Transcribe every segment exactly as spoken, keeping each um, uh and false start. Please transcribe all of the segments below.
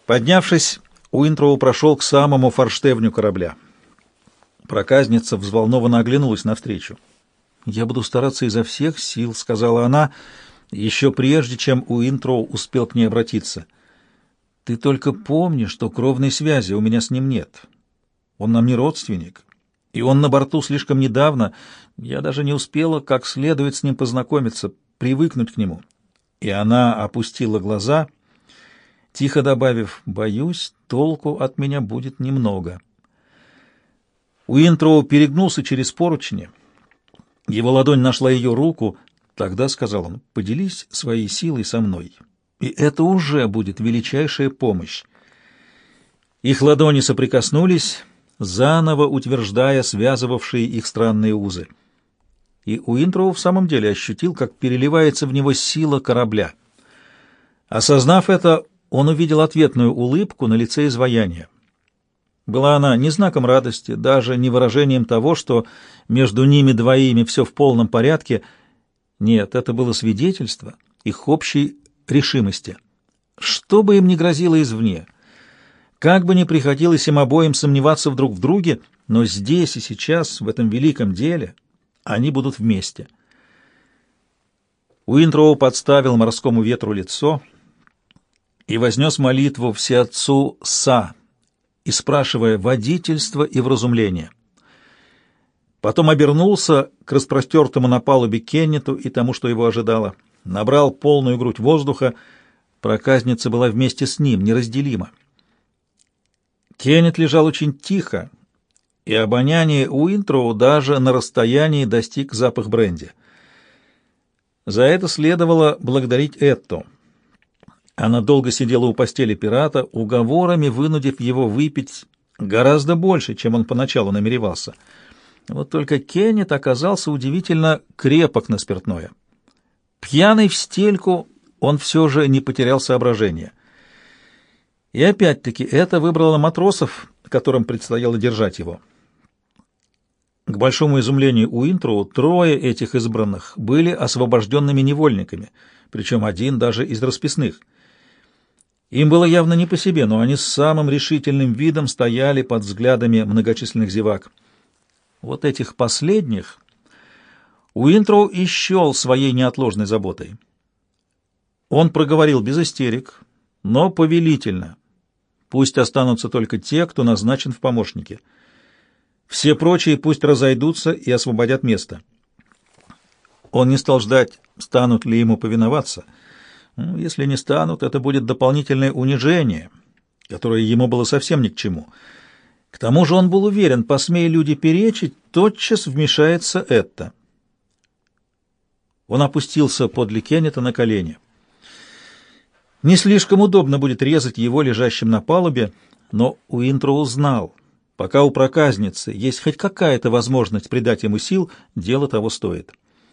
Поднявшись, Уинтроу прошел к самому форштевню корабля. Проказница взволнованно оглянулась навстречу. «Я буду стараться изо всех сил», — сказала она, еще прежде, чем Уинтроу успел к ней обратиться. «Ты только помни, что кровной связи у меня с ним нет. Он нам не родственник, и он на борту слишком недавно. Я даже не успела как следует с ним познакомиться, привыкнуть к нему». И она опустила глаза, тихо добавив: «Боюсь, толку от меня будет немного». Уинтроу перегнулся через поручни. Его ладонь нашла ее руку. «Тогда, — сказал он, — поделись своей силой со мной, и это уже будет величайшая помощь». Их ладони соприкоснулись, заново утверждая связывавшие их странные узы. И Уинтроу в самом деле ощутил, как переливается в него сила корабля. Осознав это, он увидел ответную улыбку на лице изваяния. Была она не знаком радости, даже не выражением того, что между ними двоими все в полном порядке. Нет, это было свидетельство их общей решимости. Что бы им ни грозило извне, как бы ни приходилось им обоим сомневаться друг в друге, но здесь и сейчас, в этом великом деле, они будут вместе. Уинтроу подставил морскому ветру лицо и вознес молитву Всеотцу Са, и спрашивая водительство и вразумление. Потом обернулся к распростертому на палубе Кеннету и тому, что его ожидало. Набрал полную грудь воздуха. Проказница была вместе с ним, неразделима. Кеннет лежал очень тихо, и обоняние Уинтроу даже на расстоянии достиг запах бренди. За это следовало благодарить Этту. Она долго сидела у постели пирата, уговорами вынудив его выпить гораздо больше, чем он поначалу намеревался. Вот только Кеннет оказался удивительно крепок на спиртное. Пьяный в стельку, он все же не потерял соображения. И опять-таки это выбрало матросов, которым предстояло держать его. К большому изумлению Уинтроу, трое этих избранных были освобожденными невольниками, причем один даже из расписных. Им было явно не по себе, но они с самым решительным видом стояли под взглядами многочисленных зевак. Вот этих последних Уинтроу и счел своей неотложной заботой. Он проговорил без истерик, но повелительно: пусть останутся только те, кто назначен в помощники. Все прочие пусть разойдутся и освободят место. Он не стал ждать, станут ли ему повиноваться. Ну, если не станут, это будет дополнительное унижение, которое ему было совсем ни к чему. К тому же он был уверен, посмея люди перечить, тотчас вмешается это. Он опустился подле Кеннета на колени. Не слишком удобно будет резать его лежащим на палубе, но Уинтроу знал, пока у проказницы есть хоть какая-то возможность придать ему сил, дело того стоит.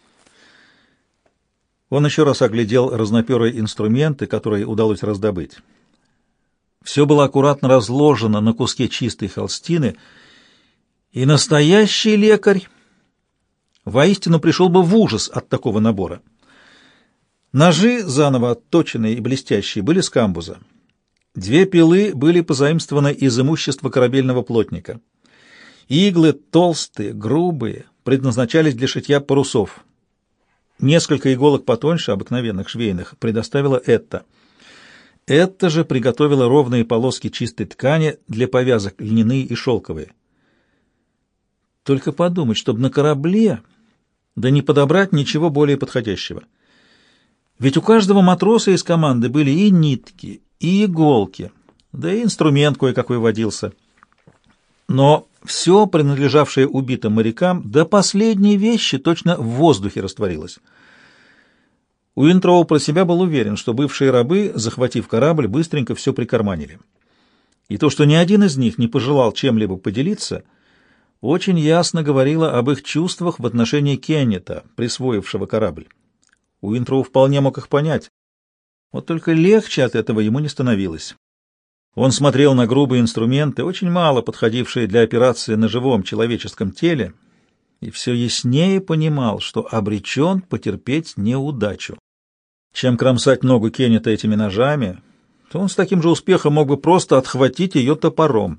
Он еще раз оглядел разноперые инструменты, которые удалось раздобыть. Все было аккуратно разложено на куске чистой холстины, и настоящий лекарь воистину пришел бы в ужас от такого набора. Ножи, заново отточенные и блестящие, были с камбуза. Две пилы были позаимствованы из имущества корабельного плотника. Иглы толстые, грубые, предназначались для шитья парусов. Несколько иголок потоньше, обыкновенных швейных, предоставила Этта. Этта же приготовила ровные полоски чистой ткани для повязок, льняные и шелковые. Только подумать, чтобы на корабле, да не подобрать ничего более подходящего. Ведь у каждого матроса из команды были и нитки, и иголки, да и инструмент кое-какой водился. Но все, принадлежавшее убитым морякам, до последней вещи точно в воздухе растворилось. Уинтроу про себя был уверен, что бывшие рабы, захватив корабль, быстренько все прикарманили. И то, что ни один из них не пожелал чем-либо поделиться, очень ясно говорило об их чувствах в отношении Кеннета, присвоившего корабль. Уинтроу вполне мог их понять. Вот только легче от этого ему не становилось. Он смотрел на грубые инструменты, очень мало подходившие для операции на живом человеческом теле, и все яснее понимал, что обречен потерпеть неудачу. Чем кромсать ногу Кеннета этими ножами, то он с таким же успехом мог бы просто отхватить ее топором.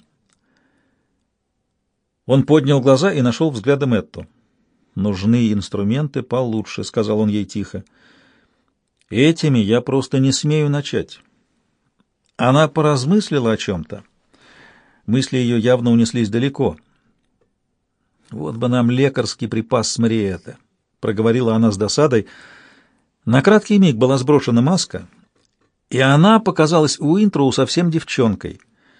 Он поднял глаза и нашел взглядом Этту. «Нужны инструменты получше», — сказал он ей тихо. «Этими я просто не смею начать». Она поразмыслила о чем-то. Мысли ее явно унеслись далеко. «Вот бы нам лекарский припас смриэта», — проговорила она с досадой. На краткий миг была сброшена маска, и она показалась Уинтроу совсем девчонкой.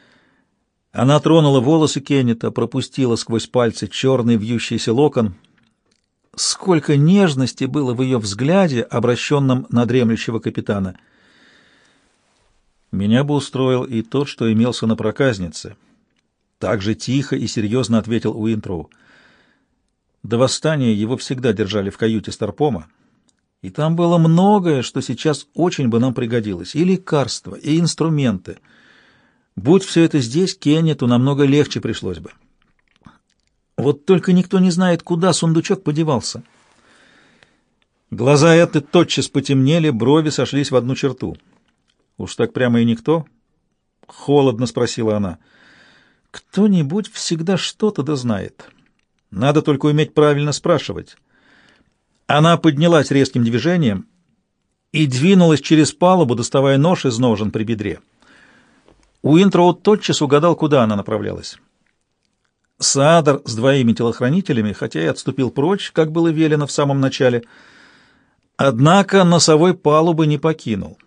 Она тронула волосы Кеннета, пропустила сквозь пальцы черный вьющийся локон. Сколько нежности было в ее взгляде, обращенном на дремлющего капитана. «Меня бы устроил и тот, что имелся на проказнице», — так же тихо и серьезно ответил Уинтроу. До восстания его всегда держали в каюте Старпома, и там было многое, что сейчас очень бы нам пригодилось, и лекарства, и инструменты. Будь все это здесь, Кеннету намного легче пришлось бы. Вот только никто не знает, куда сундучок подевался». Глаза Этты тотчас потемнели, брови сошлись в одну черту. «Уж так прямо и никто?» — холодно спросила она. «Кто-нибудь всегда что-то да знает. Надо только уметь правильно спрашивать». Она поднялась резким движением и двинулась через палубу, доставая нож из ножен при бедре. Уинтроу тотчас угадал, куда она направлялась. Саадар с двоими телохранителями, хотя и отступил прочь, как было велено в самом начале, однако носовой палубы не покинул.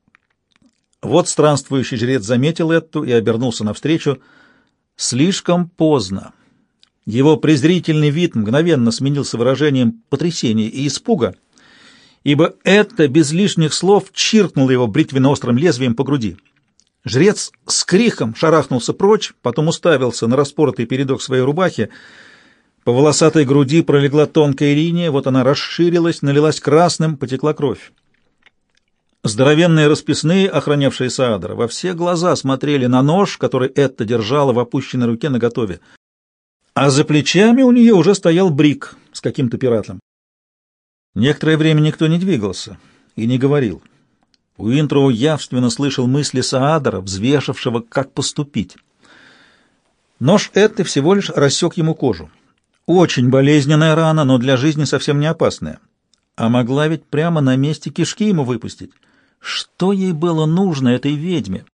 Вот странствующий жрец заметил Этту и обернулся навстречу. Слишком поздно. Его презрительный вид мгновенно сменился выражением потрясения и испуга, ибо Этта без лишних слов чиркнула его бритвенно-острым лезвием по груди. Жрец с криком шарахнулся прочь, потом уставился на распоротый передок своей рубахи. По волосатой груди пролегла тонкая линия, вот она расширилась, налилась красным, потекла кровь. Здоровенные расписные, охранявшие Саадара, во все глаза смотрели на нож, который Этта держала в опущенной руке наготове. А за плечами у нее уже стоял Брик с каким-то пиратом. Некоторое время никто не двигался и не говорил. Уинтроу явственно слышал мысли Саадара, взвешившего, как поступить. Нож Этты всего лишь рассек ему кожу. Очень болезненная рана, но для жизни совсем не опасная. А могла ведь прямо на месте кишки ему выпустить. Что ей было нужно, этой ведьме?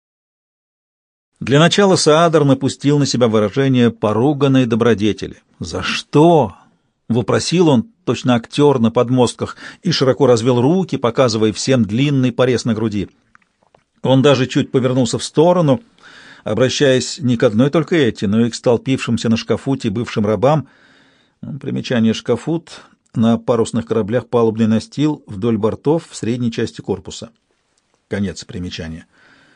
Для начала Саадар напустил на себя выражение поруганной добродетели. «За что?» — вопросил он, точно актер на подмостках, и широко развел руки, показывая всем длинный порез на груди. Он даже чуть повернулся в сторону, обращаясь не к одной только Этти, но и к столпившимся на шкафуте бывшим рабам. Примечание: шкафут — на парусных кораблях палубный настил вдоль бортов в средней части корпуса. Конец примечания.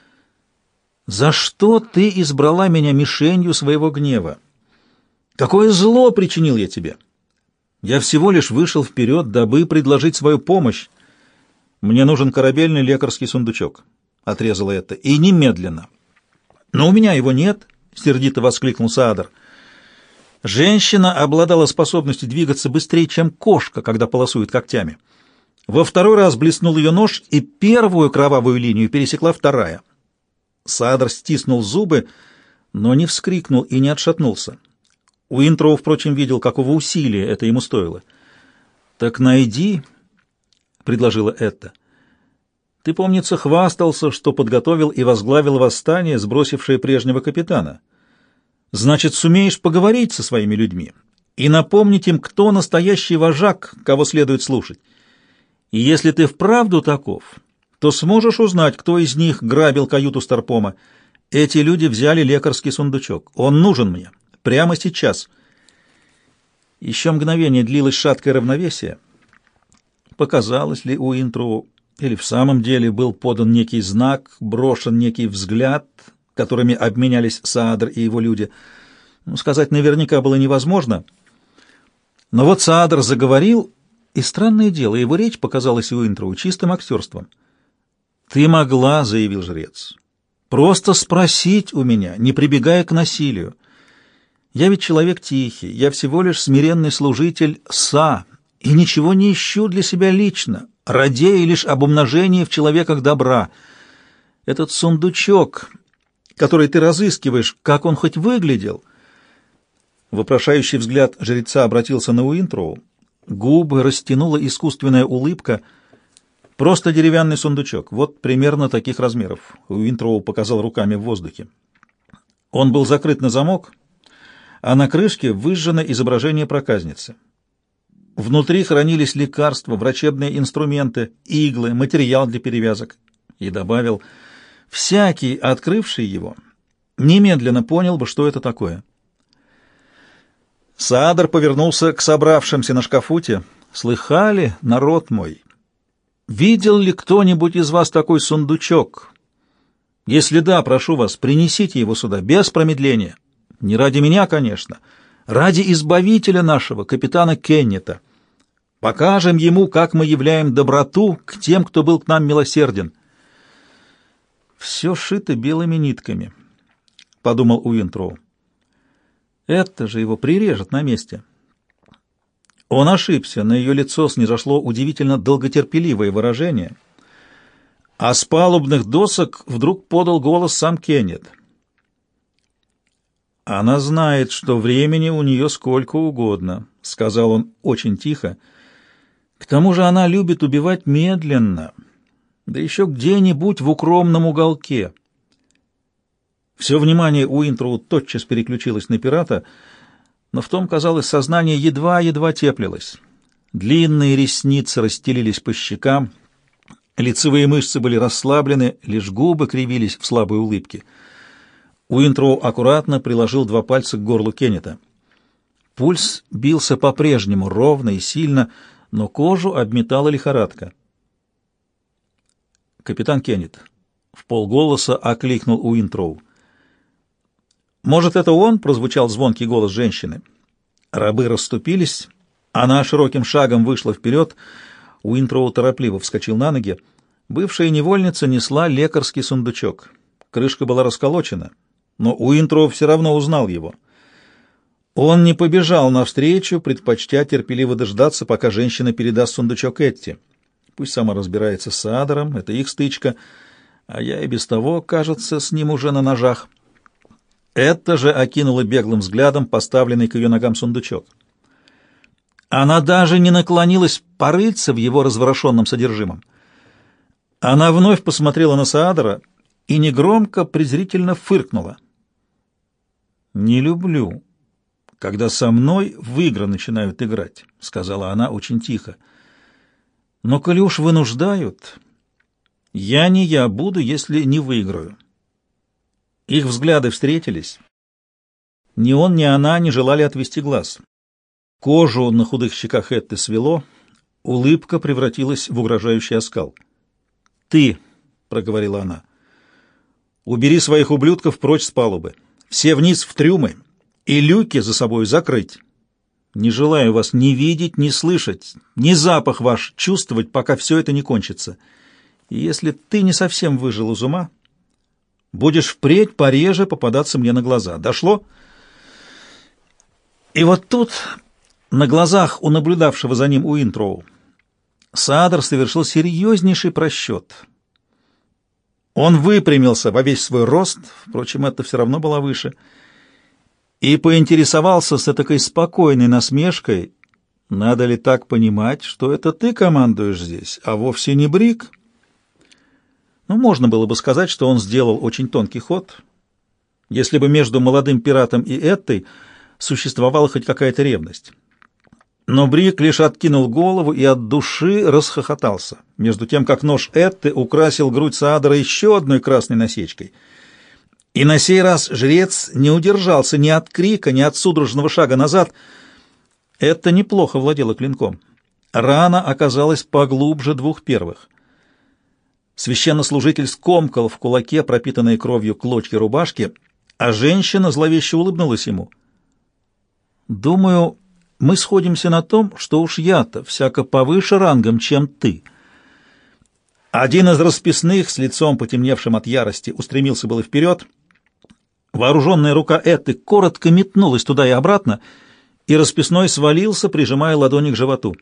«За что ты избрала меня мишенью своего гнева? Какое зло причинил я тебе? Я всего лишь вышел вперед, дабы предложить свою помощь. Мне нужен корабельный лекарский сундучок», — отрезала это, — «и немедленно». «Но у меня его нет», — сердито воскликнул Саадар. Женщина обладала способностью двигаться быстрее, чем кошка, когда полосует когтями. Во второй раз блеснул ее нож, и первую кровавую линию пересекла вторая. Саадар стиснул зубы, но не вскрикнул и не отшатнулся. Уинтроу, впрочем, видел, какого усилия это ему стоило. «Так найди», — предложила Этта. «Ты, помнится, хвастался, что подготовил и возглавил восстание, сбросившее прежнего капитана. Значит, сумеешь поговорить со своими людьми и напомнить им, кто настоящий вожак, кого следует слушать. И если ты вправду таков, то сможешь узнать, кто из них грабил каюту Старпома. Эти люди взяли лекарский сундучок. Он нужен мне. Прямо сейчас». Еще мгновение длилось шаткое равновесие. Показалось ли Уинтроу, или в самом деле был подан некий знак, брошен некий взгляд, которыми обменялись Саадар и его люди? Ну, сказать наверняка было невозможно. Но вот Саадар заговорил, и, странное дело, его речь показалась Уинтроу чистым актерством. «Ты могла, — заявил жрец, — просто спросить у меня, не прибегая к насилию. Я ведь человек тихий, я всего лишь смиренный служитель Са, и ничего не ищу для себя лично, радея лишь об умножении в человеках добра. Этот сундучок, который ты разыскиваешь, как он хоть выглядел?» Вопрошающий взгляд жреца обратился на Уинтроу. Губы растянула искусственная улыбка. «Просто деревянный сундучок, вот примерно таких размеров», — Уинтроу показал руками в воздухе. Он был закрыт на замок, а на крышке выжжено изображение проказницы. Внутри хранились лекарства, врачебные инструменты, иглы, материал для перевязок. И добавил: «Всякий, открывший его, немедленно понял бы, что это такое». Саадар повернулся к собравшимся на шкафуте. «Слыхали, народ мой? Видел ли кто-нибудь из вас такой сундучок? Если да, прошу вас, принесите его сюда, без промедления. Не ради меня, конечно, ради избавителя нашего, капитана Кеннета. Покажем ему, как мы являем доброту к тем, кто был к нам милосерден». «Все шито белыми нитками», — подумал Уинтроу. «Это же его прирежет на месте». Он ошибся, на ее лицо снизошло удивительно долготерпеливое выражение, а с палубных досок вдруг подал голос сам Кеннет. «Она знает, что времени у нее сколько угодно», — сказал он очень тихо. «К тому же она любит убивать медленно, да еще где-нибудь в укромном уголке». Все внимание Уинтроу тотчас переключилось на пирата, но в том, казалось, сознание едва-едва теплилось. Длинные ресницы расстелились по щекам, лицевые мышцы были расслаблены, лишь губы кривились в слабой улыбке. Уинтроу аккуратно приложил два пальца к горлу Кеннета. Пульс бился по-прежнему, ровно и сильно, но кожу обметала лихорадка. «Капитан Кеннет», — вполголоса окликнул Уинтроу. «Может, это он?» — прозвучал звонкий голос женщины. Рабы расступились, она широким шагом вышла вперед. Уинтроу торопливо вскочил на ноги. Бывшая невольница несла лекарский сундучок. Крышка была расколочена, но Уинтроу все равно узнал его. Он не побежал навстречу, предпочтя терпеливо дождаться, пока женщина передаст сундучок Этти. Пусть сама разбирается с Саадаром, это их стычка, а я и без того, кажется, с ним уже на ножах. Это же окинула беглым взглядом поставленный к ее ногам сундучок. Она даже не наклонилась порыться в его разворошенном содержимом. Она вновь посмотрела на Саадара и негромко, презрительно фыркнула. «Не люблю, когда со мной в игры начинают играть», — сказала она очень тихо. «Но коли уж вынуждают, я не я буду, если не выиграю». Их взгляды встретились. Ни он, ни она не желали отвести глаз. Кожу на худых щеках Этты свело, улыбка превратилась в угрожающий оскал. «Ты», — проговорила она, — «убери своих ублюдков прочь с палубы, все вниз в трюмы и люки за собой закрыть. Не желаю вас ни видеть, ни слышать, ни запах ваш чувствовать, пока все это не кончится. И если ты не совсем выжил из ума, будешь впредь пореже попадаться мне на глаза. Дошло?» И вот тут, на глазах у наблюдавшего за ним Уинтроу, Саадар совершил серьезнейший просчет. Он выпрямился во весь свой рост, впрочем, это все равно было выше, и поинтересовался с этакой спокойной насмешкой: «Надо ли так понимать, что это ты командуешь здесь, а вовсе не Брик?» Ну, можно было бы сказать, что он сделал очень тонкий ход, если бы между молодым пиратом и Эттой существовала хоть какая-то ревность. Но Брик лишь откинул голову и от души расхохотался, между тем, как нож Этты украсил грудь Саадара еще одной красной насечкой. И на сей раз жрец не удержался ни от крика, ни от судорожного шага назад. Этта неплохо владела клинком. Рана оказалась поглубже двух первых. Священнослужитель скомкал в кулаке пропитанные кровью клочья рубашки, а женщина зловеще улыбнулась ему. «Думаю, мы сходимся на том, что уж я-то всяко повыше рангом, чем ты». Один из расписных, с лицом потемневшим от ярости, устремился было вперед. Вооруженная рука Этты коротко метнулась туда и обратно, и расписной свалился, прижимая ладони к животу.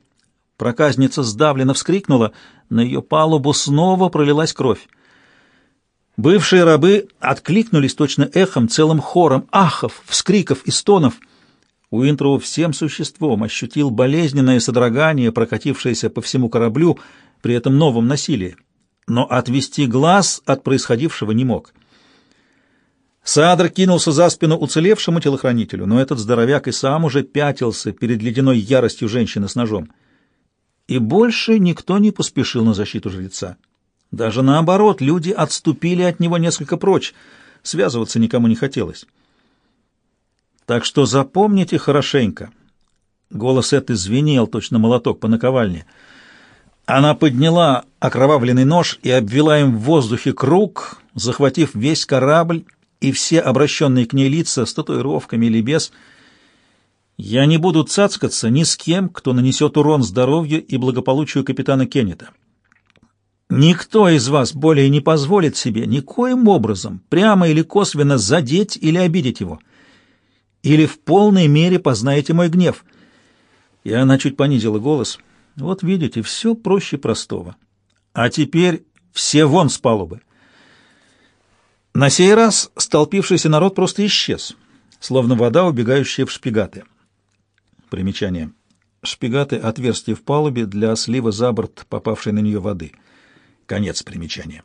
Проказница сдавленно вскрикнула, на ее палубу снова пролилась кровь. Бывшие рабы откликнулись точно эхом, целым хором ахов, вскриков и стонов. Уинтроу всем существом ощутил болезненное содрогание, прокатившееся по всему кораблю при этом новом насилии, но отвести глаз от происходившего не мог. Саадр кинулся за спину уцелевшему телохранителю, но этот здоровяк и сам уже пятился перед ледяной яростью женщины с ножом. И больше никто не поспешил на защиту жреца. Даже наоборот, люди отступили от него несколько прочь, связываться никому не хотелось. Так что запомните хорошенько. Голос Этты звенел, точно молоток по наковальне. Она подняла окровавленный нож и обвела им в воздухе круг, захватив весь корабль и все обращенные к ней лица с татуировками или без. Я не буду цацкаться ни с кем, кто нанесет урон здоровью и благополучию капитана Кеннета. Никто из вас более не позволит себе никоим образом, прямо или косвенно, задеть или обидеть его. Или в полной мере познаете мой гнев. И она чуть понизила голос. Вот видите, все проще простого. А теперь все вон с палубы. На сей раз столпившийся народ просто исчез, словно вода, убегающая в шпигаты. Примечание. Шпигаты — отверстия в палубе для слива за борт попавшей на нее воды. Конец примечания.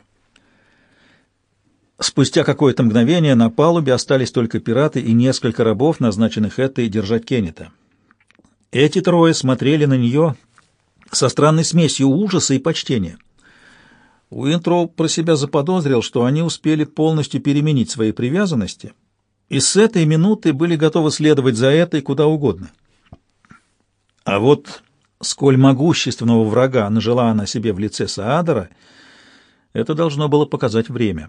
Спустя какое-то мгновение на палубе остались только пираты и несколько рабов, назначенных этой держать Кеннета. Эти трое смотрели на нее со странной смесью ужаса и почтения. Уинтроу про себя заподозрил, что они успели полностью переменить свои привязанности, и с этой минуты были готовы следовать за этой куда угодно. А вот сколь могущественного врага нажила она себе в лице Саадара, это должно было показать время.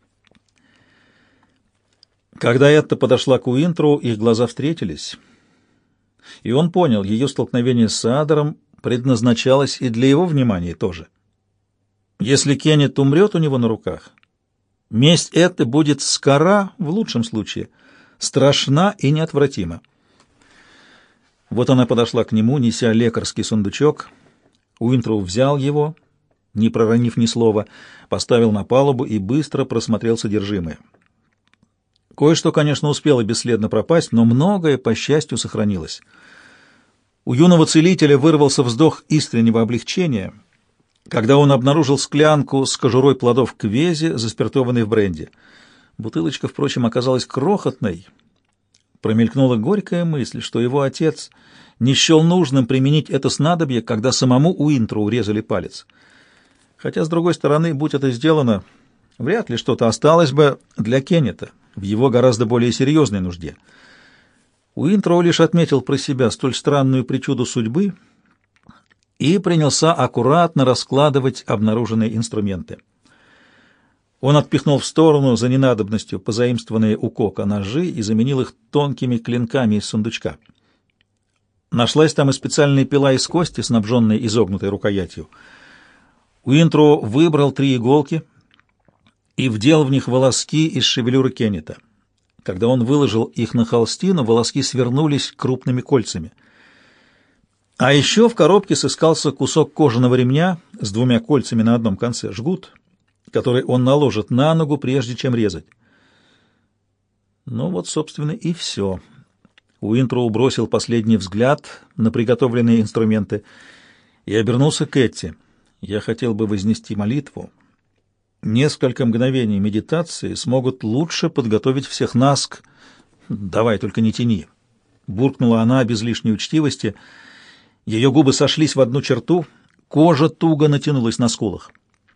Когда Этта подошла к Уинтроу, их глаза встретились, и он понял, ее столкновение с Саадаром предназначалось и для его внимания тоже. Если Кеннет умрет у него на руках, месть Этты будет скора, в лучшем случае, страшна и неотвратима. Вот она подошла к нему, неся лекарский сундучок. Уинтроу взял его, не проронив ни слова, поставил на палубу и быстро просмотрел содержимое. Кое-что, конечно, успело бесследно пропасть, но многое, по счастью, сохранилось. У юного целителя вырвался вздох искреннего облегчения, когда он обнаружил склянку с кожурой плодов квези, заспиртованной в бренди. Бутылочка, впрочем, оказалась крохотной. Промелькнула горькая мысль, что его отец не счел нужным применить это снадобье, когда самому Уинтроу резали палец. Хотя, с другой стороны, будь это сделано, вряд ли что-то осталось бы для Кеннета в его гораздо более серьезной нужде. Уинтроу лишь отметил про себя столь странную причуду судьбы и принялся аккуратно раскладывать обнаруженные инструменты. Он отпихнул в сторону за ненадобностью позаимствованные у Кока ножи и заменил их тонкими клинками из сундучка. Нашлась там и специальная пила из кости, снабженная изогнутой рукоятью. Уинтроу выбрал три иголки и вдел в них волоски из шевелюры Кеннета. Когда он выложил их на холстину, волоски свернулись крупными кольцами. А еще в коробке сыскался кусок кожаного ремня с двумя кольцами на одном конце, жгут, который он наложит на ногу, прежде чем резать. Ну вот, собственно, и все. Уинтроу бросил последний взгляд на приготовленные инструменты и обернулся к Этти. Я хотел бы вознести молитву. Несколько мгновений медитации смогут лучше подготовить всех нас к... Давай, только не тяни. Буркнула она без лишней учтивости. Ее губы сошлись в одну черту, кожа туго натянулась на скулах.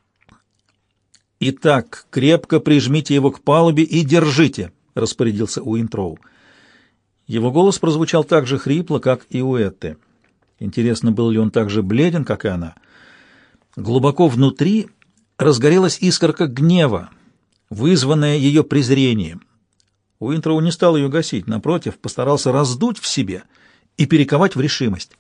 «Итак, крепко прижмите его к палубе и держите», — распорядился Уинтроу. Его голос прозвучал так же хрипло, как и у Этты. Интересно, был ли он так же бледен, как и она? Глубоко внутри разгорелась искорка гнева, вызванная ее презрением. Уинтроу не стал ее гасить, напротив, постарался раздуть в себе и перековать в решимость.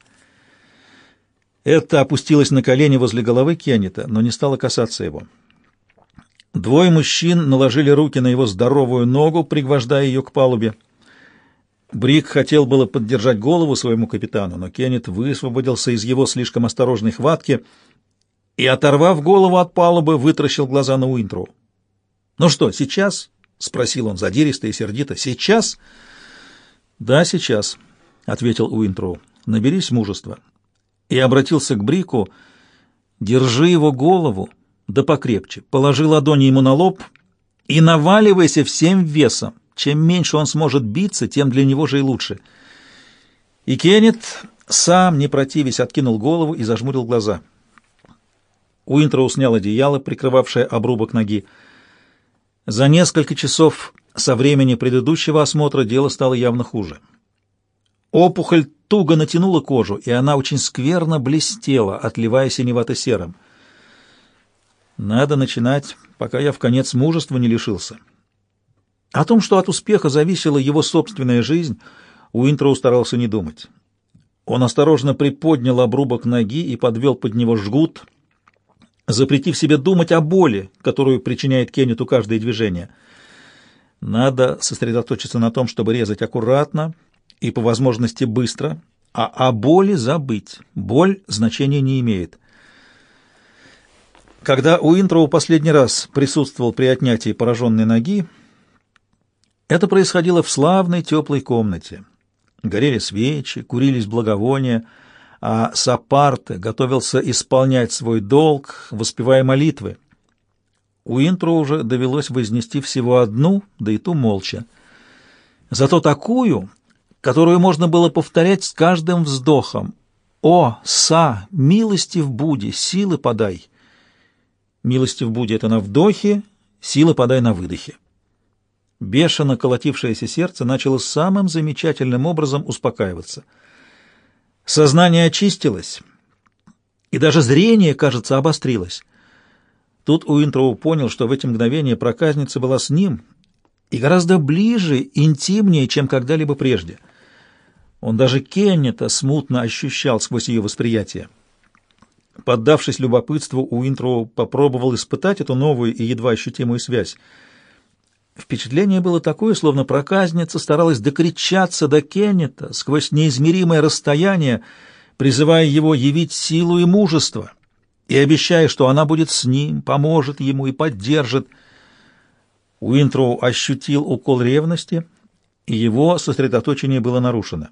Этта опустилась на колени возле головы Кеннета, но не стала касаться его. Двое мужчин наложили руки на его здоровую ногу, пригвождая ее к палубе. Брик хотел было поддержать голову своему капитану, но Кеннет высвободился из его слишком осторожной хватки и, оторвав голову от палубы, вытаращил глаза на Уинтроу. «Ну что, сейчас?» — спросил он задиристо и сердито. «Сейчас?» «Да, сейчас», — ответил Уинтроу. «Наберись мужества». И обратился к Брику. «Держи его голову, да покрепче, положи ладони ему на лоб и наваливайся всем весом. Чем меньше он сможет биться, тем для него же и лучше». И Кеннет, сам не противясь, откинул голову и зажмурил глаза. Уинтроу снял одеяло, прикрывавшее обрубок ноги. За несколько часов со времени предыдущего осмотра дело стало явно хуже. Опухоль туго натянула кожу, и она очень скверно блестела, отливая синевато-серым. Надо начинать, пока я вконец мужества не лишился. О том, что от успеха зависела его собственная жизнь, Уинтроу старался не думать. Он осторожно приподнял обрубок ноги и подвел под него жгут, запретив себе думать о боли, которую причиняет Кеннету каждое движение. Надо сосредоточиться на том, чтобы резать аккуратно и по возможности быстро, а о боли забыть. Боль значения не имеет. Когда Уинтроу последний раз присутствовал при отнятии пораженной ноги, это происходило в славной теплой комнате. Горели свечи, курились благовония, а Сапарте готовился исполнять свой долг, воспевая молитвы. Уинтроу уже довелось вознести всего одну, да и ту молча. Зато такую, которую можно было повторять с каждым вздохом. «О, Са, милостив буди, силы подай!» Милостив буди — это на вдохе, силы подай на выдохе. Бешено колотившееся сердце начало самым замечательным образом успокаиваться. Сознание очистилось, и даже зрение, кажется, обострилось. Тут Уинтроу понял, что в эти мгновения проказница была с ним и гораздо ближе, интимнее, чем когда-либо прежде. Он даже Кеннета смутно ощущал сквозь ее восприятие. Поддавшись любопытству, Уинтроу попробовал испытать эту новую и едва ощутимую связь. Впечатление было такое, словно проказница старалась докричаться до Кеннета сквозь неизмеримое расстояние, призывая его явить силу и мужество, и обещая, что она будет с ним, поможет ему и поддержит. Уинтроу ощутил укол ревности, и его сосредоточение было нарушено.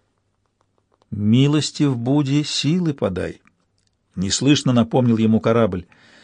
«Милостив буди, силы подай», — неслышно напомнил ему корабль.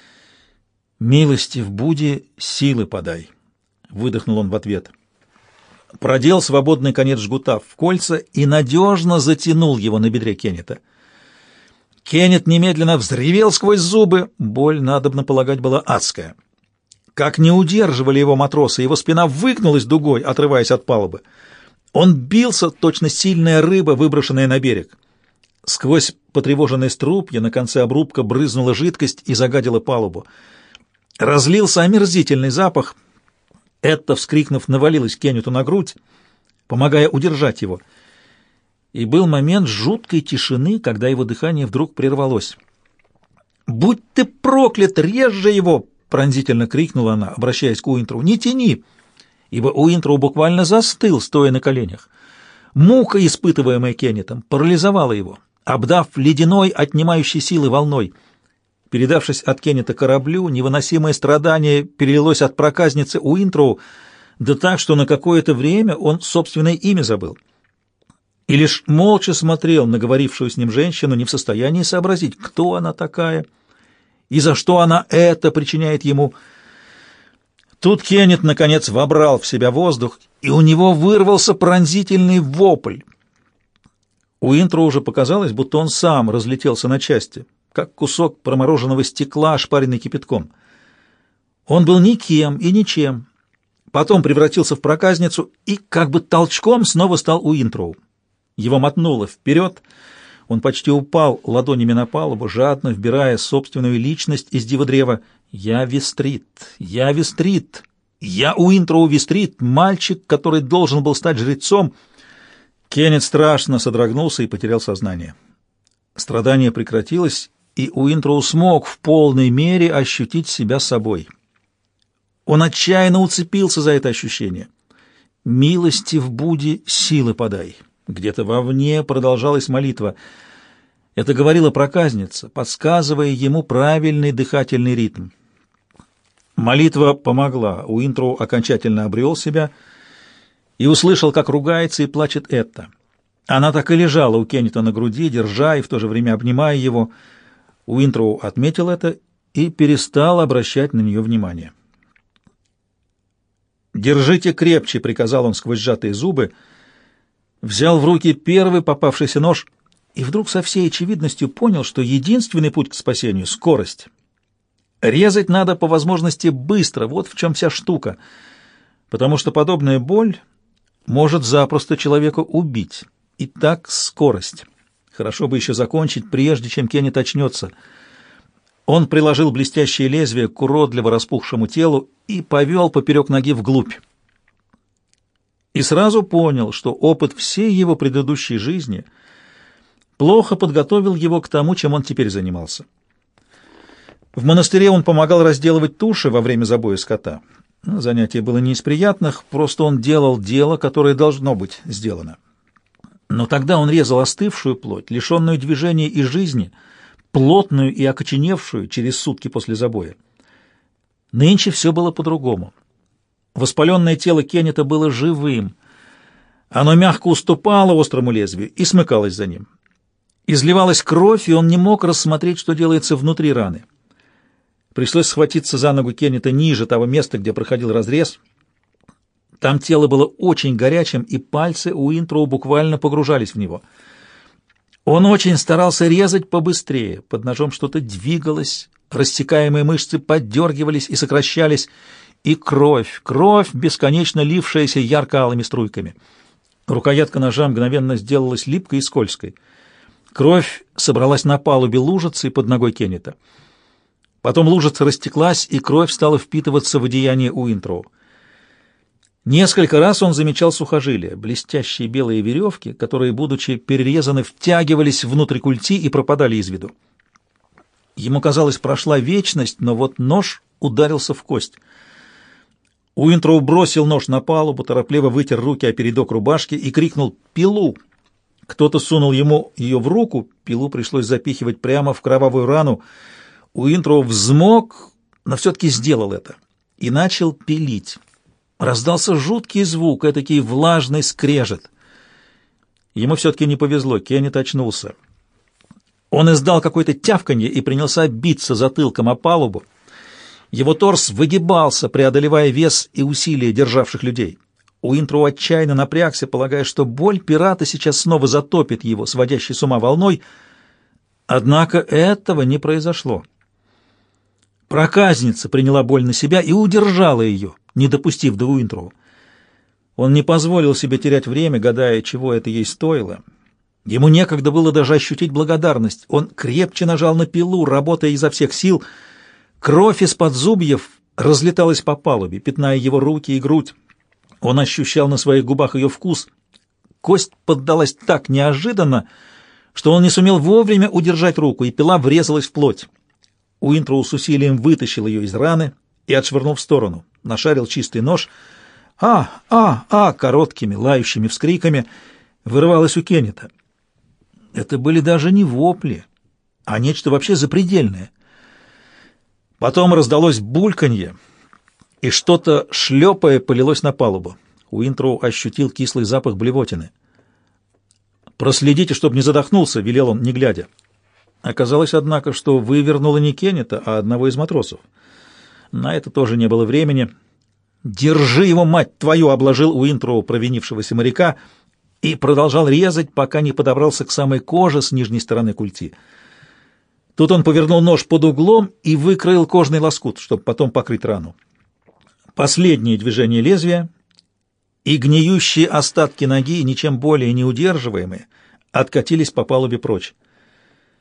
«Милостив буди, силы подай», — выдохнул он в ответ. Продел свободный конец жгута в кольца и надежно затянул его на бедре Кеннета. Кеннет немедленно взревел сквозь зубы. Боль, надобно полагать, была адская. Как не удерживали его матросы, его спина выгнулась дугой, отрываясь от палубы. Он бился, точно сильная рыба, выброшенная на берег. Сквозь потревоженные струпья на конце обрубка брызнула жидкость и загадила палубу. Разлился омерзительный запах. Этта, вскрикнув, навалилась Кеннету на грудь, помогая удержать его. И был момент жуткой тишины, когда его дыхание вдруг прервалось. «Будь ты проклят, режь же его!» — пронзительно крикнула она, обращаясь к Уинтроу. «Не тяни!» Ибо Уинтроу буквально застыл, стоя на коленях. Мука, испытываемая Кеннетом, парализовала его, обдав ледяной, отнимающей силы волной. Передавшись от Кеннета кораблю, невыносимое страдание перелилось от проказницы Уинтроу, да так, что на какое-то время он собственное имя забыл. И лишь молча смотрел на говорившую с ним женщину, не в состоянии сообразить, кто она такая и за что она это причиняет ему. Тут Кеннет, наконец, вобрал в себя воздух, и у него вырвался пронзительный вопль. Уинтроу уже показалось, будто он сам разлетелся на части, как кусок промороженного стекла, ошпаренный кипятком. Он был никем и ничем, потом превратился в проказницу и как бы толчком снова стал Уинтроу. Его мотнуло вперед, он почти упал ладонями на палубу, жадно вбирая собственную личность из диводрева. «Я Вестрит, я Вестрит, я Уинтроу Вестрит, мальчик, который должен был стать жрецом». Кеннет страшно содрогнулся и потерял сознание. Страдание прекратилось, и Уинтроу смог в полной мере ощутить себя собой. Он отчаянно уцепился за это ощущение. «Милостив буди, силы подай». Где-то вовне продолжалась молитва. Это говорила проказница, подсказывая ему правильный дыхательный ритм. Молитва помогла. Уинтроу окончательно обрел себя и услышал, как ругается и плачет Этта. Она так и лежала у Кеннета на груди, держа и в то же время обнимая его. Уинтроу отметил это и перестал обращать на нее внимание. «Держите крепче», — приказал он сквозь сжатые зубы, взял в руки первый попавшийся нож и вдруг со всей очевидностью понял, что единственный путь к спасению — скорость. Резать надо по возможности быстро, вот в чем вся штука, потому что подобная боль может запросто человека убить. Итак, скорость. Хорошо бы еще закончить, прежде чем Кеннет очнется. Он приложил блестящее лезвие к уродливо распухшему телу и повел поперек ноги вглубь. И сразу понял, что опыт всей его предыдущей жизни плохо подготовил его к тому, чем он теперь занимался. В монастыре он помогал разделывать туши во время забоя скота. Занятие было не из приятных, просто он делал дело, которое должно быть сделано. Но тогда он резал остывшую плоть, лишенную движения и жизни, плотную и окоченевшую через сутки после забоя. Нынче все было по-другому. Воспаленное тело Кеннета было живым. Оно мягко уступало острому лезвию и смыкалось за ним. Изливалась кровь, и он не мог рассмотреть, что делается внутри раны. Пришлось схватиться за ногу Кеннета ниже того места, где проходил разрез. Там тело было очень горячим, и пальцы Уинтроу буквально погружались в него. Он очень старался резать побыстрее. Под ножом что-то двигалось, рассекаемые мышцы поддергивались и сокращались, и кровь, кровь, бесконечно лившаяся ярко-алыми струйками. Рукоятка ножа мгновенно сделалась липкой и скользкой. Кровь собралась на палубе лужицей под ногой Кеннета. Потом лужица растеклась, и кровь стала впитываться в одеяние Уинтроу. Несколько раз он замечал сухожилия, блестящие белые веревки, которые, будучи перерезаны, втягивались внутрь культи и пропадали из виду. Ему казалось, прошла вечность, но вот нож ударился в кость. Уинтроу бросил нож на палубу, торопливо вытер руки о передок рубашки и крикнул «Пилу!». Кто-то сунул ему ее в руку, пилу пришлось запихивать прямо в кровавую рану. Уинтроу взмок, но все-таки сделал это и начал пилить. Раздался жуткий звук, этакий влажный скрежет. Ему все-таки не повезло, Кеннет очнулся. Он издал какое-то тявканье и принялся биться затылком о палубу. Его торс выгибался, преодолевая вес и усилия державших людей. Уинтроу отчаянно напрягся, полагая, что боль пирата сейчас снова затопит его, сводящей с ума волной. Однако этого не произошло. Проказница приняла боль на себя и удержала ее, не допустив до Уинтроу. Он не позволил себе терять время, гадая, чего это ей стоило. Ему некогда было даже ощутить благодарность. Он крепче нажал на пилу, работая изо всех сил. Кровь из-под зубьев разлеталась по палубе, пятная его руки и грудь. Он ощущал на своих губах ее вкус. Кость поддалась так неожиданно, что он не сумел вовремя удержать руку, и пила врезалась в плоть. Уинтроу с усилием вытащил ее из раны и отшвырнул в сторону. Нашарил чистый нож. «А! А! А!» короткими, лающими вскриками вырывалось у Кеннета. Это были даже не вопли, а нечто вообще запредельное. Потом раздалось бульканье, и что-то, шлепая, полилось на палубу. Уинтроу ощутил кислый запах блевотины. «Проследите, чтобы не задохнулся», — велел он, не глядя. Оказалось, однако, что вывернуло не Кеннета, а одного из матросов. На это тоже не было времени. «Держи его, мать твою!» — обложил Уинтроу провинившегося моряка и продолжал резать, пока не подобрался к самой коже с нижней стороны культи. Тут он повернул нож под углом и выкроил кожный лоскут, чтобы потом покрыть рану. Последнее движение лезвия, и гниющие остатки ноги, ничем более не удерживаемые, откатились по палубе прочь.